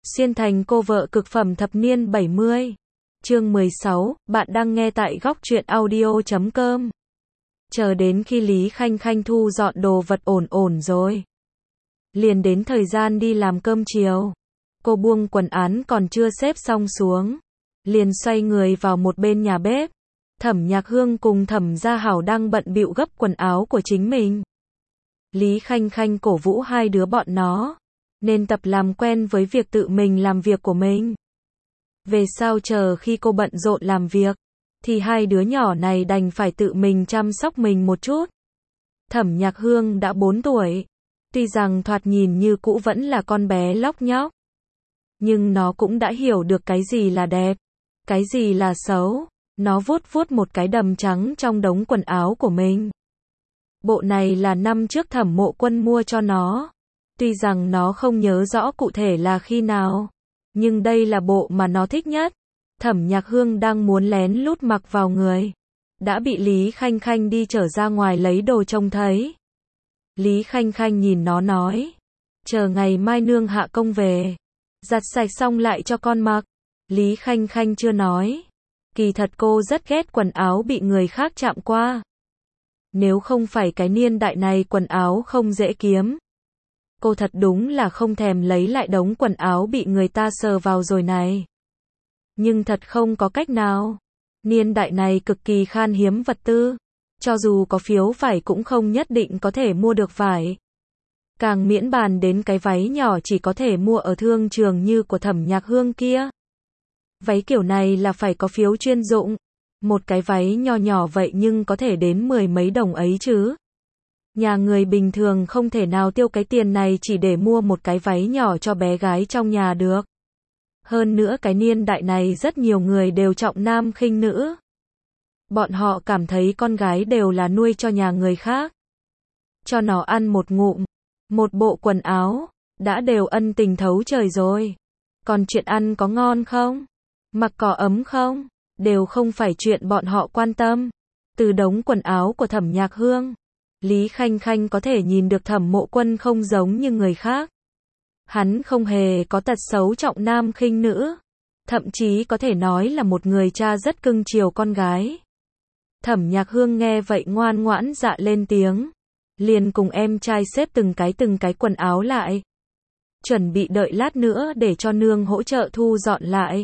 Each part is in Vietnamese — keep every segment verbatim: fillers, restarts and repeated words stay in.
Xuyên thành cô vợ cực phẩm thập niên bảy mươi. Chương mười sáu, bạn đang nghe tại góc truyện audio chấm com. Chờ đến khi Lý Khanh Khanh thu dọn đồ vật ổn ổn rồi. Liền đến thời gian đi làm cơm chiều. Cô buông quần án còn chưa xếp xong xuống. Liền xoay người vào một bên nhà bếp. Thẩm Nhạc Hương cùng Thẩm Gia Hảo đang bận bịu gấp quần áo của chính mình. Lý Khanh Khanh cổ vũ hai đứa bọn nó nên tập làm quen với việc tự mình làm việc của mình. Về sau chờ khi cô bận rộn làm việc, thì hai đứa nhỏ này đành phải tự mình chăm sóc mình một chút. Thẩm Nhạc Hương đã bốn tuổi, tuy rằng thoạt nhìn như cũ vẫn là con bé lóc nhóc, nhưng nó cũng đã hiểu được cái gì là đẹp, cái gì là xấu. Nó vuốt vuốt một cái đầm trắng trong đống quần áo của mình. Bộ này là năm trước Thẩm Mộ Quân mua cho nó. Tuy rằng nó không nhớ rõ cụ thể là khi nào, nhưng đây là bộ mà nó thích nhất. Thẩm Nhạc Hương đang muốn lén lút mặc vào người, đã bị Lý Khanh Khanh đi trở ra ngoài lấy đồ trông thấy. Lý Khanh Khanh nhìn nó nói, chờ ngày mai nương hạ công về, giặt sạch xong lại cho con mặc. Lý Khanh Khanh chưa nói, kỳ thật cô rất ghét quần áo bị người khác chạm qua. Nếu không phải cái niên đại này quần áo không dễ kiếm, cô thật đúng là không thèm lấy lại đống quần áo bị người ta sờ vào rồi này. Nhưng thật không có cách nào. Niên đại này cực kỳ khan hiếm vật tư. Cho dù có phiếu vải cũng không nhất định có thể mua được vải. Càng miễn bàn đến cái váy nhỏ chỉ có thể mua ở thương trường như của Thẩm Nhạc Hương kia. Váy kiểu này là phải có phiếu chuyên dụng. Một cái váy nho nhỏ vậy nhưng có thể đến mười mấy đồng ấy chứ. Nhà người bình thường không thể nào tiêu cái tiền này chỉ để mua một cái váy nhỏ cho bé gái trong nhà được. Hơn nữa cái niên đại này rất nhiều người đều trọng nam khinh nữ. Bọn họ cảm thấy con gái đều là nuôi cho nhà người khác. Cho nó ăn một ngụm, một bộ quần áo, đã đều ân tình thấu trời rồi. Còn chuyện ăn có ngon không? Mặc có ấm không? Đều không phải chuyện bọn họ quan tâm. Từ đống quần áo của Thẩm Nhạc Hương, Lý Khanh Khanh có thể nhìn được Thẩm Mộ Quân không giống như người khác. Hắn không hề có tật xấu trọng nam khinh nữ. Thậm chí có thể nói là một người cha rất cưng chiều con gái. Thẩm Nhạc Hương nghe vậy ngoan ngoãn dạ lên tiếng. Liền cùng em trai xếp từng cái từng cái quần áo lại. Chuẩn bị đợi lát nữa để cho nương hỗ trợ thu dọn lại.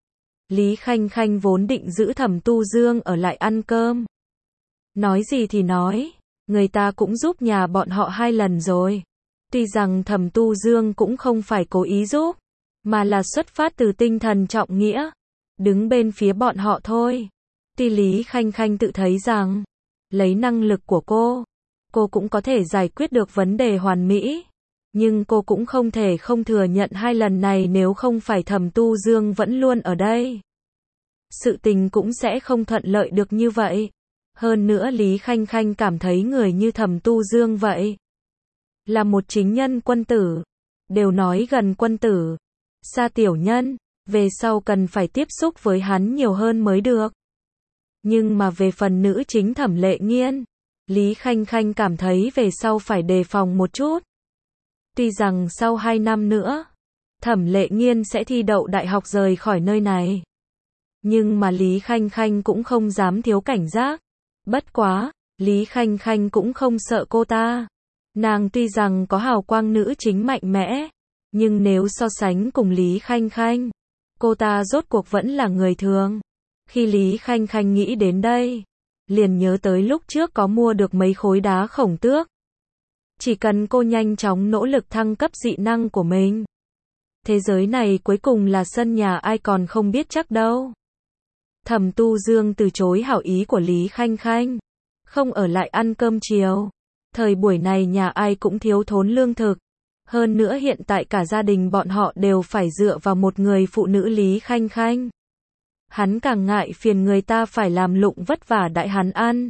Lý Khanh Khanh vốn định giữ Thẩm Tu Dương ở lại ăn cơm. Nói gì thì nói, người ta cũng giúp nhà bọn họ hai lần rồi. Tuy rằng Thẩm Tu Dương cũng không phải cố ý giúp, mà là xuất phát từ tinh thần trọng nghĩa, đứng bên phía bọn họ thôi. Tuy Lý Khanh Khanh tự thấy rằng, lấy năng lực của cô, cô cũng có thể giải quyết được vấn đề hoàn mỹ. Nhưng cô cũng không thể không thừa nhận hai lần này nếu không phải Thẩm Tu Dương vẫn luôn ở đây, sự tình cũng sẽ không thuận lợi được như vậy. Hơn nữa Lý Khanh Khanh cảm thấy người như Thẩm Tu Dương vậy là một chính nhân quân tử. Đều nói gần quân tử, xa tiểu nhân, về sau cần phải tiếp xúc với hắn nhiều hơn mới được. Nhưng mà về phần nữ chính Thẩm Lệ Nghiên, Lý Khanh Khanh cảm thấy về sau phải đề phòng một chút. Tuy rằng sau hai năm nữa, Thẩm Lệ Nghiên sẽ thi đậu đại học rời khỏi nơi này. Nhưng mà Lý Khanh Khanh cũng không dám thiếu cảnh giác. Bất quá, Lý Khanh Khanh cũng không sợ cô ta. Nàng tuy rằng có hào quang nữ chính mạnh mẽ, nhưng nếu so sánh cùng Lý Khanh Khanh, cô ta rốt cuộc vẫn là người thường. Khi Lý Khanh Khanh nghĩ đến đây, liền nhớ tới lúc trước có mua được mấy khối đá khổng tước. Chỉ cần cô nhanh chóng nỗ lực thăng cấp dị năng của mình, thế giới này cuối cùng là sân nhà ai còn không biết chắc đâu. Thẩm Tu Dương từ chối hảo ý của Lý Khanh Khanh, không ở lại ăn cơm chiều. Thời buổi này nhà ai cũng thiếu thốn lương thực. Hơn nữa hiện tại cả gia đình bọn họ đều phải dựa vào một người phụ nữ Lý Khanh Khanh. Hắn càng ngại phiền người ta phải làm lụng vất vả đãi hắn ăn.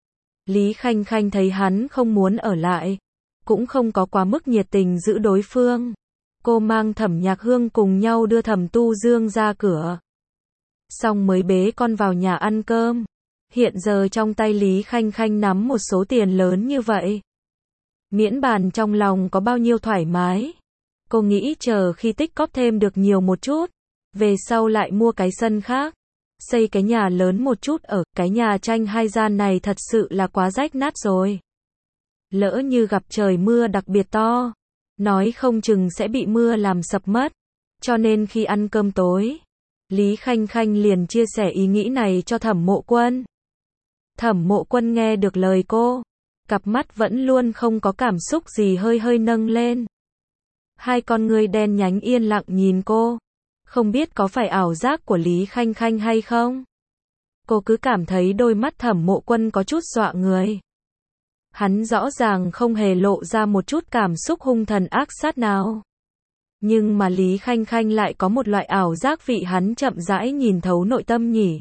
Lý Khanh Khanh thấy hắn không muốn ở lại, cũng không có quá mức nhiệt tình giữ đối phương. Cô mang Thẩm Nhạc Hương cùng nhau đưa Thẩm Tu Dương ra cửa. Xong mới bế con vào nhà ăn cơm. Hiện giờ trong tay Lý Khanh Khanh nắm một số tiền lớn như vậy. Miễn bàn trong lòng có bao nhiêu thoải mái. Cô nghĩ chờ khi tích cóp thêm được nhiều một chút, về sau lại mua cái sân khác, xây cái nhà lớn một chút ở, cái nhà tranh hai gian này thật sự là quá rách nát rồi. Lỡ như gặp trời mưa đặc biệt to, nói không chừng sẽ bị mưa làm sập mất. Cho nên khi ăn cơm tối, Lý Khanh Khanh liền chia sẻ ý nghĩ này cho Thẩm Mộ Quân. Thẩm Mộ Quân nghe được lời cô, cặp mắt vẫn luôn không có cảm xúc gì hơi hơi nâng lên. Hai con ngươi đen nhánh yên lặng nhìn cô, không biết có phải ảo giác của Lý Khanh Khanh hay không. Cô cứ cảm thấy đôi mắt Thẩm Mộ Quân có chút dọa người. Hắn rõ ràng không hề lộ ra một chút cảm xúc hung thần ác sát nào. Nhưng mà Lý Khanh Khanh lại có một loại ảo giác vị hắn chậm rãi nhìn thấu nội tâm nhỉ.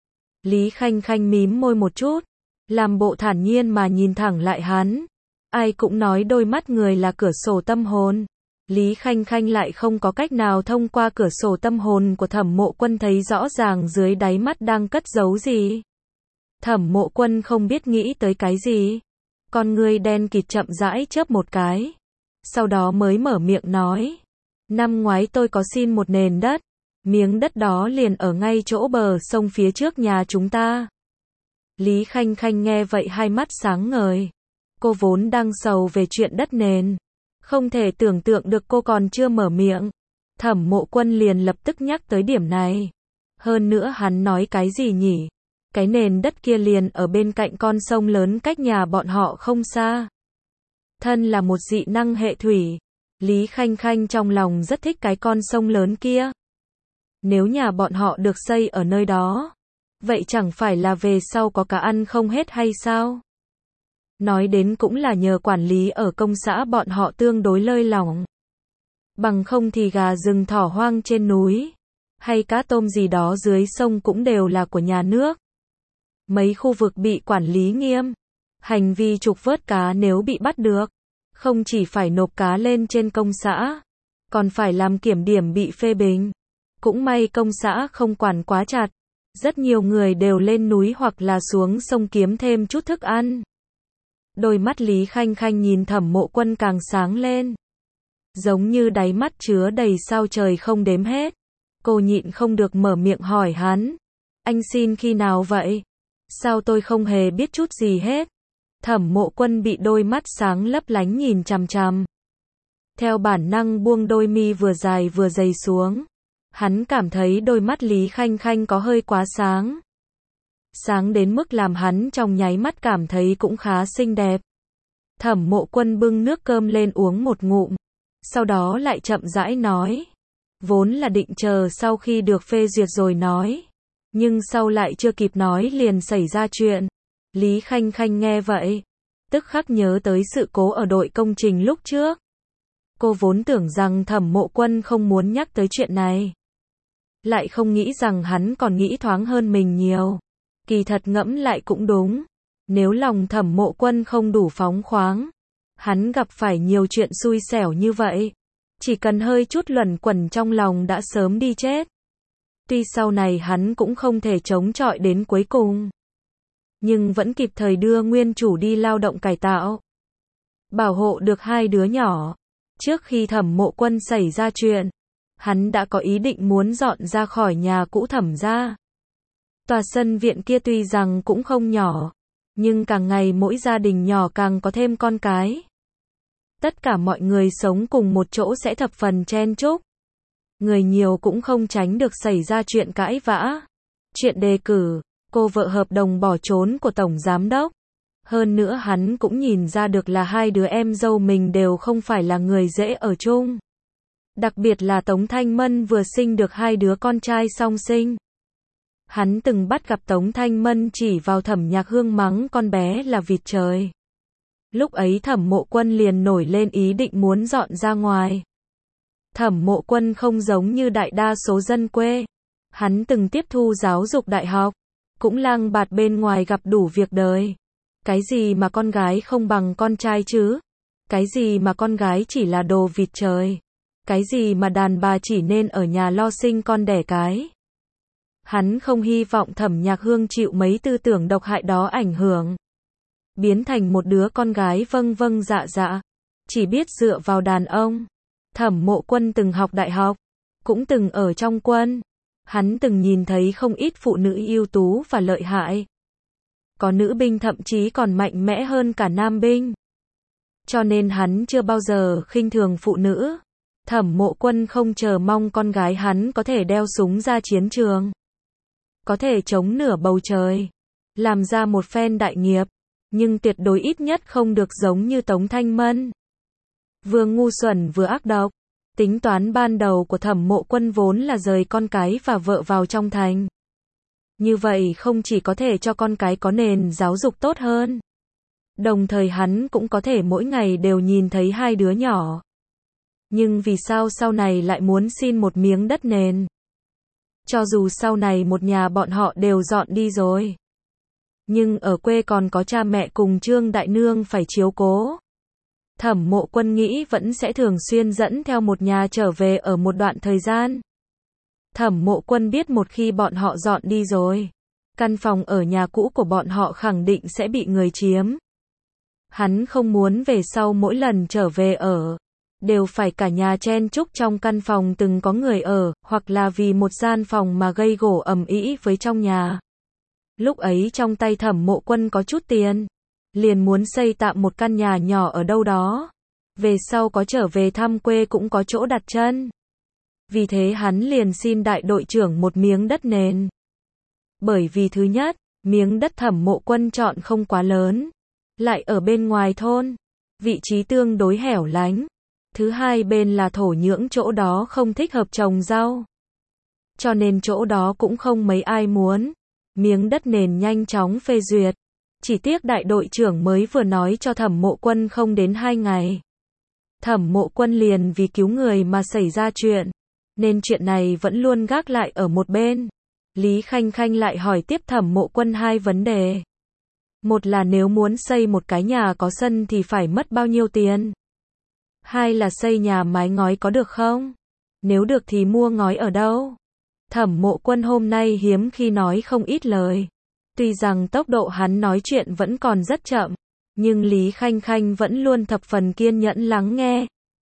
Lý Khanh Khanh mím môi một chút, làm bộ thản nhiên mà nhìn thẳng lại hắn. Ai cũng nói đôi mắt người là cửa sổ tâm hồn. Lý Khanh Khanh lại không có cách nào thông qua cửa sổ tâm hồn của Thẩm Mộ Quân thấy rõ ràng dưới đáy mắt đang cất giấu gì. Thẩm Mộ Quân không biết nghĩ tới cái gì. Con ngươi đen kịt chậm rãi chớp một cái. Sau đó mới mở miệng nói. Năm ngoái tôi có xin một nền đất. Miếng đất đó liền ở ngay chỗ bờ sông phía trước nhà chúng ta. Lý Khanh Khanh nghe vậy hai mắt sáng ngời. Cô vốn đang sầu về chuyện đất nền. Không thể tưởng tượng được cô còn chưa mở miệng. Thẩm Mộ Quân liền lập tức nhắc tới điểm này. Hơn nữa hắn nói cái gì nhỉ? Cái nền đất kia liền ở bên cạnh con sông lớn cách nhà bọn họ không xa. Thân là một dị năng hệ thủy, Lý Khanh Khanh trong lòng rất thích cái con sông lớn kia. Nếu nhà bọn họ được xây ở nơi đó, vậy chẳng phải là về sau có cả ăn không hết hay sao? Nói đến cũng là nhờ quản lý ở công xã bọn họ tương đối lơi lỏng. Bằng không thì gà rừng thỏ hoang trên núi, hay cá tôm gì đó dưới sông cũng đều là của nhà nước. Mấy khu vực bị quản lý nghiêm, hành vi trục vớt cá nếu bị bắt được, không chỉ phải nộp cá lên trên công xã, còn phải làm kiểm điểm bị phê bình. Cũng may công xã không quản quá chặt, rất nhiều người đều lên núi hoặc là xuống sông kiếm thêm chút thức ăn. Đôi mắt Lý Khanh Khanh nhìn Thẩm Mộ Quân càng sáng lên, giống như đáy mắt chứa đầy sao trời không đếm hết. Cô nhịn không được mở miệng hỏi hắn, anh xin khi nào vậy? Sao tôi không hề biết chút gì hết? Thẩm Mộ Quân bị đôi mắt sáng lấp lánh nhìn chằm chằm. Theo bản năng buông đôi mi vừa dài vừa dày xuống. Hắn cảm thấy đôi mắt Lý Khanh Khanh có hơi quá sáng. Sáng đến mức làm hắn trong nháy mắt cảm thấy cũng khá xinh đẹp. Thẩm Mộ Quân bưng nước cơm lên uống một ngụm. Sau đó lại chậm rãi nói. Vốn là định chờ sau khi được phê duyệt rồi nói. Nhưng sau lại chưa kịp nói liền xảy ra chuyện. Lý Khanh Khanh nghe vậy, tức khắc nhớ tới sự cố ở đội công trình lúc trước. Cô vốn tưởng rằng Thẩm Mộ Quân không muốn nhắc tới chuyện này. Lại không nghĩ rằng hắn còn nghĩ thoáng hơn mình nhiều. Kỳ thật ngẫm lại cũng đúng. Nếu lòng Thẩm Mộ Quân không đủ phóng khoáng, hắn gặp phải nhiều chuyện xui xẻo như vậy, chỉ cần hơi chút luẩn quẩn trong lòng đã sớm đi chết. Tuy sau này hắn cũng không thể chống chọi đến cuối cùng, nhưng vẫn kịp thời đưa nguyên chủ đi lao động cải tạo, bảo hộ được hai đứa nhỏ. Trước khi Thẩm Mộ Quân xảy ra chuyện, hắn đã có ý định muốn dọn ra khỏi nhà cũ Thẩm gia. Tòa sân viện kia tuy rằng cũng không nhỏ, nhưng càng ngày mỗi gia đình nhỏ càng có thêm con cái. Tất cả mọi người sống cùng một chỗ sẽ thập phần chen chúc. Người nhiều cũng không tránh được xảy ra chuyện cãi vã. Chuyện đề cử, cô vợ hợp đồng bỏ trốn của tổng giám đốc. Hơn nữa hắn cũng nhìn ra được là hai đứa em dâu mình đều không phải là người dễ ở chung. Đặc biệt là Tống Thanh Mân vừa sinh được hai đứa con trai song sinh. Hắn từng bắt gặp Tống Thanh Mân chỉ vào Thẩm Nhạc Hương mắng con bé là vịt trời. Lúc ấy Thẩm Mộ Quân liền nổi lên ý định muốn dọn ra ngoài. Thẩm Mộ Quân không giống như đại đa số dân quê. Hắn từng tiếp thu giáo dục đại học, cũng lang bạt bên ngoài gặp đủ việc đời. Cái gì mà con gái không bằng con trai chứ? Cái gì mà con gái chỉ là đồ vịt trời? Cái gì mà đàn bà chỉ nên ở nhà lo sinh con đẻ cái? Hắn không hy vọng Thẩm Nhạc Hương chịu mấy tư tưởng độc hại đó ảnh hưởng, biến thành một đứa con gái vâng vâng dạ dạ, chỉ biết dựa vào đàn ông. Thẩm Mộ Quân từng học đại học, cũng từng ở trong quân. Hắn từng nhìn thấy không ít phụ nữ ưu tú và lợi hại. Có nữ binh thậm chí còn mạnh mẽ hơn cả nam binh. Cho nên hắn chưa bao giờ khinh thường phụ nữ. Thẩm Mộ Quân không chờ mong con gái hắn có thể đeo súng ra chiến trường. Có thể chống nửa bầu trời. Làm ra một phen đại nghiệp. Nhưng tuyệt đối ít nhất không được giống như Tống Thanh Mân. Vừa ngu xuẩn vừa ác độc. Tính toán ban đầu của Thẩm Mộ Quân vốn là rời con cái và vợ vào trong thành. Như vậy không chỉ có thể cho con cái có nền giáo dục tốt hơn. Đồng thời hắn cũng có thể mỗi ngày đều nhìn thấy hai đứa nhỏ. Nhưng vì sao sau này lại muốn xin một miếng đất nền? Cho dù sau này một nhà bọn họ đều dọn đi rồi. Nhưng ở quê còn có cha mẹ cùng Trương Đại Nương phải chiếu cố. Thẩm Mộ Quân nghĩ vẫn sẽ thường xuyên dẫn theo một nhà trở về ở một đoạn thời gian. Thẩm Mộ Quân biết một khi bọn họ dọn đi rồi, căn phòng ở nhà cũ của bọn họ khẳng định sẽ bị người chiếm. Hắn không muốn về sau mỗi lần trở về ở, đều phải cả nhà chen chúc trong căn phòng từng có người ở, hoặc là vì một gian phòng mà gây gổ ầm ĩ với trong nhà. Lúc ấy trong tay Thẩm Mộ Quân có chút tiền, liền muốn xây tạm một căn nhà nhỏ ở đâu đó. Về sau có trở về thăm quê cũng có chỗ đặt chân. Vì thế hắn liền xin đại đội trưởng một miếng đất nền. Bởi vì thứ nhất, miếng đất Thẩm Mộ Quân chọn không quá lớn, lại ở bên ngoài thôn, vị trí tương đối hẻo lánh. Thứ hai bên là thổ nhưỡng chỗ đó không thích hợp trồng rau. Cho nên chỗ đó cũng không mấy ai muốn. Miếng đất nền nhanh chóng phê duyệt. Chỉ tiếc đại đội trưởng mới vừa nói cho Thẩm Mộ Quân không đến hai ngày. Thẩm Mộ Quân liền vì cứu người mà xảy ra chuyện. Nên chuyện này vẫn luôn gác lại ở một bên. Lý Khanh Khanh lại hỏi tiếp Thẩm Mộ Quân hai vấn đề. Một là nếu muốn xây một cái nhà có sân thì phải mất bao nhiêu tiền? Hai là xây nhà mái ngói có được không? Nếu được thì mua ngói ở đâu? Thẩm Mộ Quân hôm nay hiếm khi nói không ít lời. Tuy rằng tốc độ hắn nói chuyện vẫn còn rất chậm, nhưng Lý Khanh Khanh vẫn luôn thập phần kiên nhẫn lắng nghe.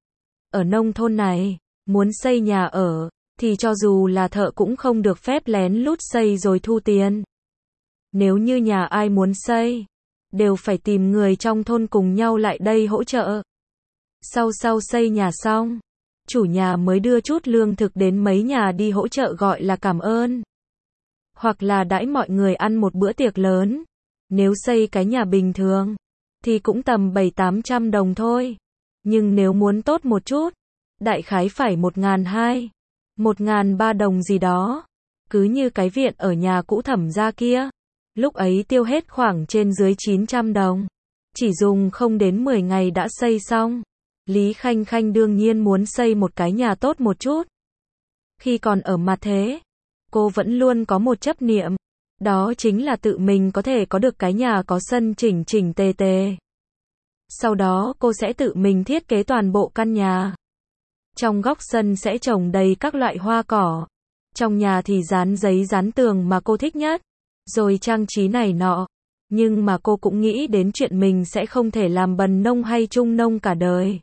Ở nông thôn này, muốn xây nhà ở, thì cho dù là thợ cũng không được phép lén lút xây rồi thu tiền. Nếu như nhà ai muốn xây, đều phải tìm người trong thôn cùng nhau lại đây hỗ trợ. Sau sau xây nhà xong, chủ nhà mới đưa chút lương thực đến mấy nhà đi hỗ trợ gọi là cảm ơn. Hoặc là đãi mọi người ăn một bữa tiệc lớn. Nếu xây cái nhà bình thường, thì cũng tầm bảy tám trăm đồng thôi. Nhưng nếu muốn tốt một chút, đại khái phải một ngàn hai, một ngàn ba đồng gì đó. Cứ như cái viện ở nhà cũ Thẩm gia kia. Lúc ấy tiêu hết khoảng trên dưới chín trăm đồng. Chỉ dùng không đến mười ngày đã xây xong. Lý Khanh Khanh đương nhiên muốn xây một cái nhà tốt một chút. Khi còn ở mặt thế, cô vẫn luôn có một chấp niệm. Đó chính là tự mình có thể có được cái nhà có sân chỉnh chỉnh tề tề. Sau đó cô sẽ tự mình thiết kế toàn bộ căn nhà. Trong góc sân sẽ trồng đầy các loại hoa cỏ. Trong nhà thì dán giấy dán tường mà cô thích nhất. Rồi trang trí này nọ. Nhưng mà cô cũng nghĩ đến chuyện mình sẽ không thể làm bần nông hay trung nông cả đời.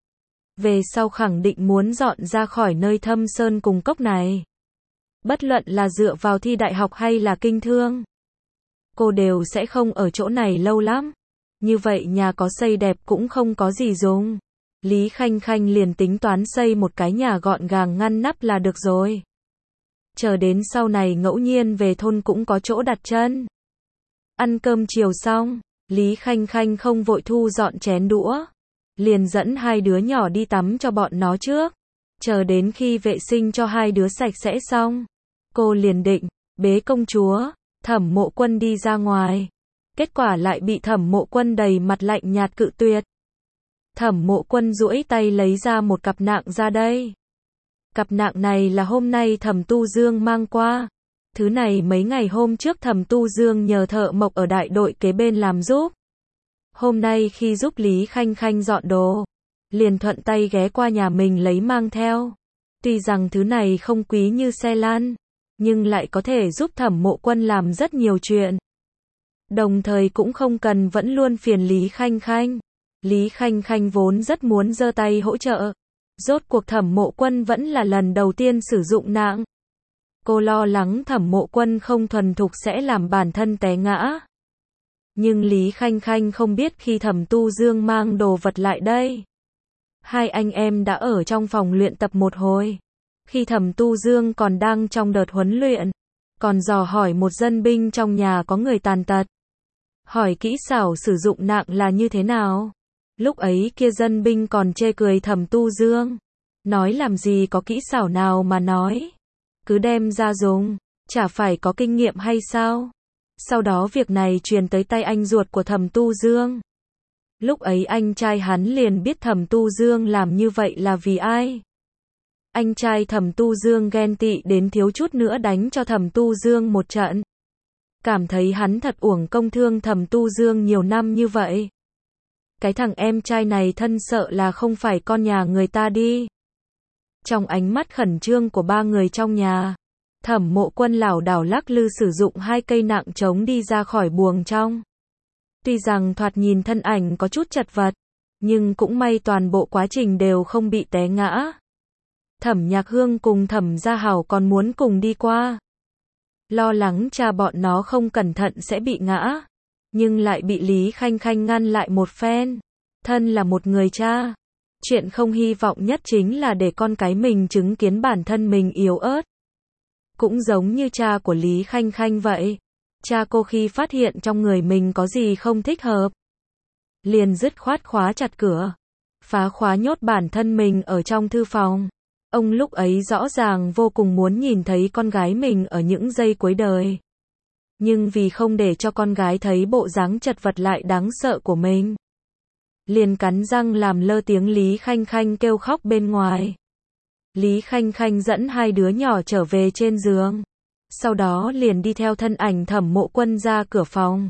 Về sau khẳng định muốn dọn ra khỏi nơi thâm sơn cùng cốc này. Bất luận là dựa vào thi đại học hay là kinh thương, cô đều sẽ không ở chỗ này lâu lắm. Như vậy nhà có xây đẹp cũng không có gì dùng. Lý Khanh Khanh liền tính toán xây một cái nhà gọn gàng ngăn nắp là được rồi. Chờ đến sau này ngẫu nhiên về thôn cũng có chỗ đặt chân. Ăn cơm chiều xong, Lý Khanh Khanh không vội thu dọn chén đũa. Liền dẫn hai đứa nhỏ đi tắm cho bọn nó trước. Chờ đến khi vệ sinh cho hai đứa sạch sẽ xong, cô liền định bế công chúa, Thẩm Mộ Quân đi ra ngoài. Kết quả lại bị Thẩm Mộ Quân đầy mặt lạnh nhạt cự tuyệt. Thẩm Mộ Quân duỗi tay lấy ra một cặp nạng ra đây. Cặp nạng này là hôm nay Thẩm Tu Dương mang qua. Thứ này mấy ngày hôm trước Thẩm Tu Dương nhờ thợ mộc ở đại đội kế bên làm giúp. Hôm nay khi giúp Lý Khanh Khanh dọn đồ, liền thuận tay ghé qua nhà mình lấy mang theo. Tuy rằng thứ này không quý như xe lăn, nhưng lại có thể giúp Thẩm Mộ Quân làm rất nhiều chuyện. Đồng thời cũng không cần vẫn luôn phiền Lý Khanh Khanh. Lý Khanh Khanh vốn rất muốn giơ tay hỗ trợ, Rốt cuộc Thẩm Mộ Quân vẫn là lần đầu tiên sử dụng nạng. Cô lo lắng Thẩm Mộ Quân không thuần thục sẽ làm bản thân té ngã. Nhưng Lý Khanh Khanh không biết khi Thẩm Tu Dương mang đồ vật lại đây. Hai anh em đã ở trong phòng luyện tập một hồi. Khi Thẩm Tu Dương còn đang trong đợt huấn luyện, còn dò hỏi một dân binh trong nhà có người tàn tật. Hỏi kỹ xảo sử dụng nạng là như thế nào. Lúc ấy kia dân binh còn chê cười Thẩm Tu Dương. Nói làm gì có kỹ xảo nào mà nói. Cứ đem ra dùng, chả phải có kinh nghiệm hay sao. Sau đó việc này truyền tới tay anh ruột của Thẩm Tu Dương. Lúc ấy anh trai hắn liền biết Thẩm Tu Dương làm như vậy là vì ai. Anh trai Thẩm Tu Dương ghen tị đến thiếu chút nữa đánh cho Thẩm Tu Dương một trận. Cảm thấy hắn thật uổng công thương Thẩm Tu Dương nhiều năm như vậy. Cái thằng em trai này thân sợ là không phải con nhà người ta đi. Trong ánh mắt khẩn trương của ba người trong nhà, Thẩm Mộ Quân lảo đảo lắc lư sử dụng hai cây nạng trống đi ra khỏi buồng trong. Tuy rằng thoạt nhìn thân ảnh có chút chật vật, nhưng cũng may toàn bộ quá trình đều không bị té ngã. Thẩm Nhạc Hương cùng Thẩm Gia Hảo còn muốn cùng đi qua. Lo lắng cha bọn nó không cẩn thận sẽ bị ngã, nhưng lại bị Lý Khanh Khanh ngăn lại một phen. Thân là một người cha, chuyện không hy vọng nhất chính là để con cái mình chứng kiến bản thân mình yếu ớt. Cũng giống như cha của Lý Khanh Khanh vậy. Cha cô khi phát hiện trong người mình có gì không thích hợp, liền dứt khoát khóa chặt cửa, phá khóa nhốt bản thân mình ở trong thư phòng. Ông lúc ấy rõ ràng vô cùng muốn nhìn thấy con gái mình ở những giây cuối đời. Nhưng vì không để cho con gái thấy bộ dáng chật vật lại đáng sợ của mình, liền cắn răng làm lơ tiếng Lý Khanh Khanh kêu khóc bên ngoài. Lý Khanh Khanh dẫn hai đứa nhỏ trở về trên giường. Sau đó liền đi theo thân ảnh Thẩm Mộ Quân ra cửa phòng.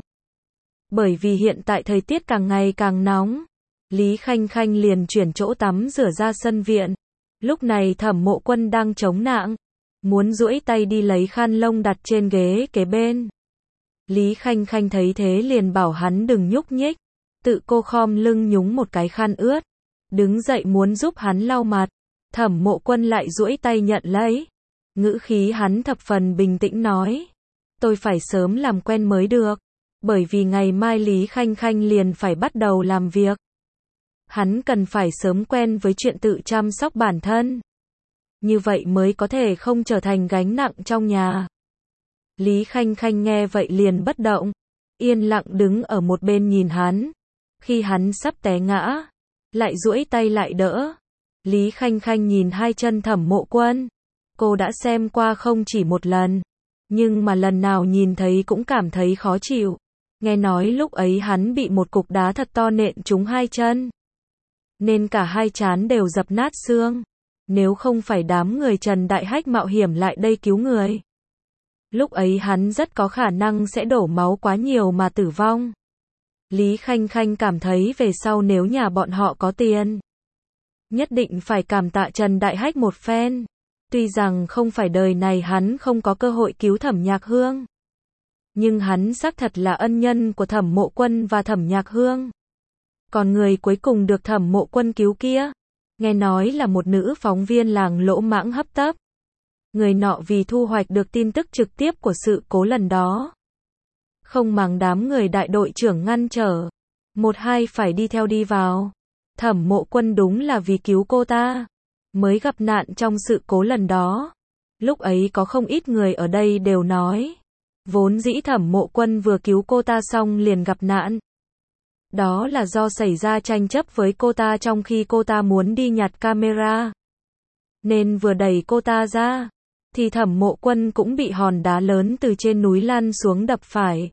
Bởi vì hiện tại thời tiết càng ngày càng nóng, Lý Khanh Khanh liền chuyển chỗ tắm rửa ra sân viện. Lúc này Thẩm Mộ Quân đang chống nạng, muốn duỗi tay đi lấy khăn lông đặt trên ghế kế bên. Lý Khanh Khanh thấy thế liền bảo hắn đừng nhúc nhích, tự cô khom lưng nhúng một cái khăn ướt, đứng dậy muốn giúp hắn lau mặt. Thẩm Mộ Quân lại duỗi tay nhận lấy. Ngữ khí hắn thập phần bình tĩnh nói, tôi phải sớm làm quen mới được, bởi vì ngày mai Lý Khanh Khanh liền phải bắt đầu làm việc. Hắn cần phải sớm quen với chuyện tự chăm sóc bản thân. Như vậy mới có thể không trở thành gánh nặng trong nhà. Lý Khanh Khanh nghe vậy liền bất động, yên lặng đứng ở một bên nhìn hắn. Khi hắn sắp té ngã, lại duỗi tay lại đỡ. Lý Khanh Khanh nhìn hai chân Thẩm Mộ Quân. Cô đã xem qua không chỉ một lần, nhưng mà lần nào nhìn thấy cũng cảm thấy khó chịu. Nghe nói lúc ấy hắn bị một cục đá thật to nện trúng hai chân, nên cả hai trán đều dập nát xương. Nếu không phải đám người Trần Đại Hách mạo hiểm lại đây cứu người, lúc ấy hắn rất có khả năng sẽ đổ máu quá nhiều mà tử vong. Lý Khanh Khanh cảm thấy về sau nếu nhà bọn họ có tiền, nhất định phải cảm tạ Trần Đại Hách một phen. Tuy rằng không phải đời này hắn không có cơ hội cứu Thẩm Nhạc Hương, nhưng hắn xác thật là ân nhân của Thẩm Mộ Quân và Thẩm Nhạc Hương. Còn người cuối cùng được Thẩm Mộ Quân cứu kia, nghe nói là một nữ phóng viên làng Lỗ Mãng hấp tấp. Người nọ vì thu hoạch được tin tức trực tiếp của sự cố lần đó, không màng đám người đại đội trưởng ngăn trở, một hai phải đi theo đi vào. Thẩm Mộ Quân đúng là vì cứu cô ta mới gặp nạn trong sự cố lần đó. Lúc ấy có không ít người ở đây đều nói, vốn dĩ Thẩm Mộ Quân vừa cứu cô ta xong liền gặp nạn. Đó là do xảy ra tranh chấp với cô ta trong khi cô ta muốn đi nhặt camera, nên vừa đẩy cô ta ra, thì Thẩm Mộ Quân cũng bị hòn đá lớn từ trên núi lăn xuống đập phải.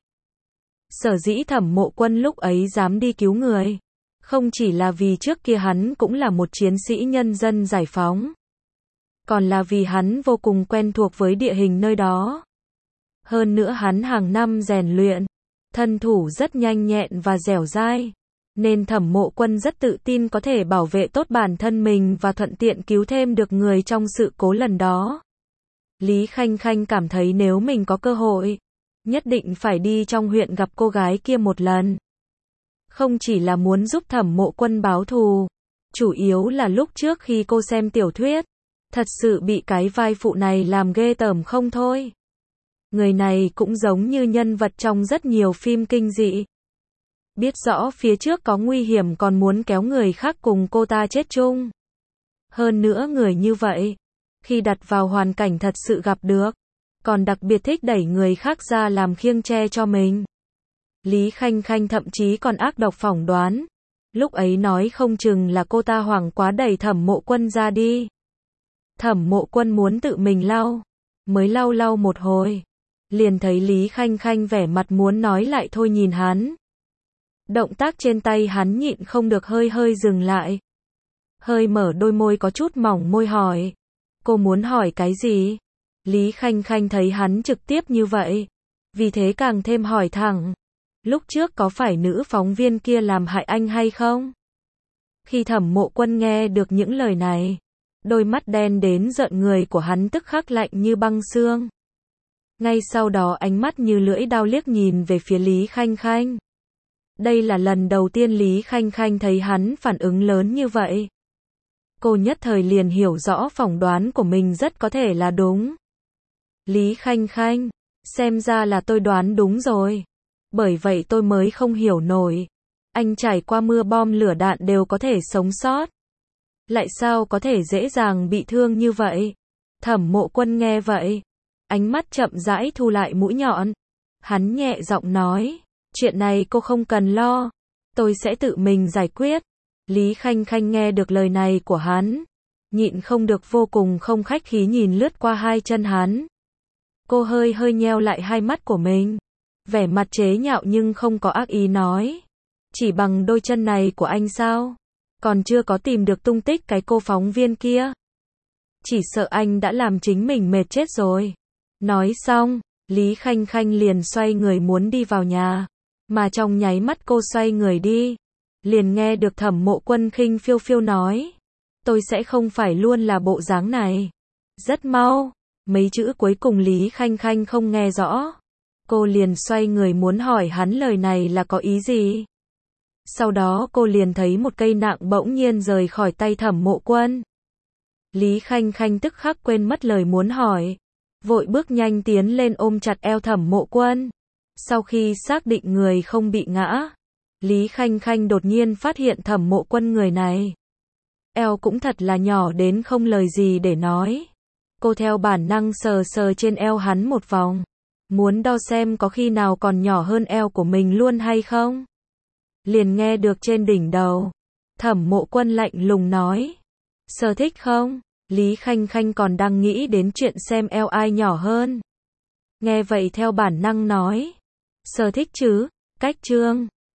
Sở dĩ Thẩm Mộ Quân lúc ấy dám đi cứu người, không chỉ là vì trước kia hắn cũng là một chiến sĩ nhân dân giải phóng, còn là vì hắn vô cùng quen thuộc với địa hình nơi đó. Hơn nữa hắn hàng năm rèn luyện, thân thủ rất nhanh nhẹn và dẻo dai, nên Thẩm Mộ Quân rất tự tin có thể bảo vệ tốt bản thân mình và thuận tiện cứu thêm được người trong sự cố lần đó. Lý Khanh Khanh cảm thấy nếu mình có cơ hội, nhất định phải đi trong huyện gặp cô gái kia một lần. Không chỉ là muốn giúp Thẩm Mộ Quân báo thù, Chủ yếu là lúc trước khi cô xem tiểu thuyết, thật sự bị cái vai phụ này làm ghê tởm không thôi. Người này cũng giống như nhân vật trong rất nhiều phim kinh dị. Biết rõ phía trước có nguy hiểm còn muốn kéo người khác cùng cô ta chết chung. Hơn nữa người như vậy, khi đặt vào hoàn cảnh thật sự gặp được, còn đặc biệt thích đẩy người khác ra làm khiêng tre cho mình. Lý Khanh Khanh thậm chí còn ác độc phỏng đoán. Lúc ấy nói không chừng là cô ta hoảng quá đẩy Thẩm Mộ Quân ra đi. Thẩm Mộ Quân muốn tự mình lau, mới lau lau một hồi, liền thấy Lý Khanh Khanh vẻ mặt muốn nói lại thôi nhìn hắn. Động tác trên tay hắn nhịn không được hơi hơi dừng lại. Hơi mở đôi môi có chút mỏng môi hỏi. Cô muốn hỏi cái gì? Lý Khanh Khanh thấy hắn trực tiếp như vậy, vì thế càng thêm hỏi thẳng. Lúc trước có phải nữ phóng viên kia làm hại anh hay không? Khi Thẩm Mộ Quân nghe được những lời này, đôi mắt đen đến rợn người của hắn tức khắc lạnh như băng xương. Ngay sau đó ánh mắt như lưỡi dao liếc nhìn về phía Lý Khanh Khanh. Đây là lần đầu tiên Lý Khanh Khanh thấy hắn phản ứng lớn như vậy. Cô nhất thời liền hiểu rõ phỏng đoán của mình rất có thể là đúng. Lý Khanh Khanh, xem ra là tôi đoán đúng rồi. Bởi vậy tôi mới không hiểu nổi. Anh trải qua mưa bom lửa đạn đều có thể sống sót. Lại sao có thể dễ dàng bị thương như vậy? Thẩm Mộ Quân nghe vậy, ánh mắt chậm rãi thu lại mũi nhọn. Hắn nhẹ giọng nói, chuyện này cô không cần lo, tôi sẽ tự mình giải quyết. Lý Khanh Khanh nghe được lời này của hắn, nhịn không được vô cùng không khách khí nhìn lướt qua hai chân hắn. Cô hơi hơi nheo lại hai mắt của mình, vẻ mặt chế nhạo nhưng không có ác ý nói, chỉ bằng đôi chân này của anh sao? Còn chưa có tìm được tung tích cái cô phóng viên kia. Chỉ sợ anh đã làm chính mình mệt chết rồi. Nói xong, Lý Khanh Khanh liền xoay người muốn đi vào nhà, mà trong nháy mắt cô xoay người đi, liền nghe được Thẩm Mộ Quân khinh phiêu phiêu nói, tôi sẽ không phải luôn là bộ dáng này. Rất mau, mấy chữ cuối cùng Lý Khanh Khanh không nghe rõ. Cô liền xoay người muốn hỏi hắn lời này là có ý gì. Sau đó cô liền thấy một cây nạng bỗng nhiên rời khỏi tay Thẩm Mộ Quân. Lý Khanh Khanh tức khắc quên mất lời muốn hỏi, vội bước nhanh tiến lên ôm chặt eo Thẩm Mộ Quân. Sau khi xác định người không bị ngã, Lý Khanh Khanh đột nhiên phát hiện Thẩm Mộ Quân người này eo cũng thật là nhỏ đến không lời gì để nói. Cô theo bản năng sờ sờ trên eo hắn một vòng, muốn đo xem có khi nào còn nhỏ hơn eo của mình luôn hay không. Liền nghe được trên đỉnh đầu, Thẩm Mộ Quân lạnh lùng nói, sở thích không? Lý Khanh Khanh còn đang nghĩ đến chuyện xem eo ai nhỏ hơn. Nghe vậy theo bản năng nói, sở thích chứ, cách chương.